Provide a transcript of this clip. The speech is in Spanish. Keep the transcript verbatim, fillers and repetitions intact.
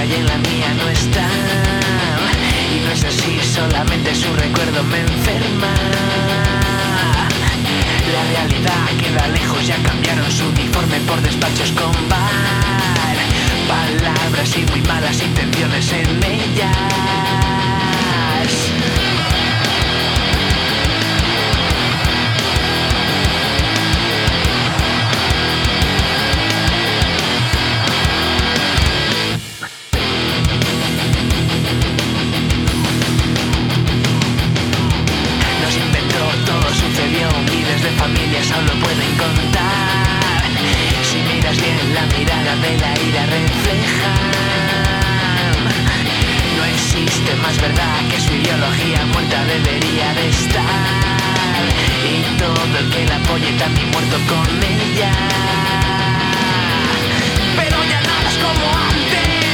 y en la mía no está. Y no es así, solamente su recuerdo me enferma. La realidad queda lejos, ya cambiaron su uniforme por despachos con bar. Palabras y muy malas intenciones en ellas. De familia solo pueden contar. Si miras bien la mirada de la ira reflejan. No existe más verdad que su ideología muerta debería de estar. Y todo el que la apoye también muerto con ella. Pero ya nada es como antes.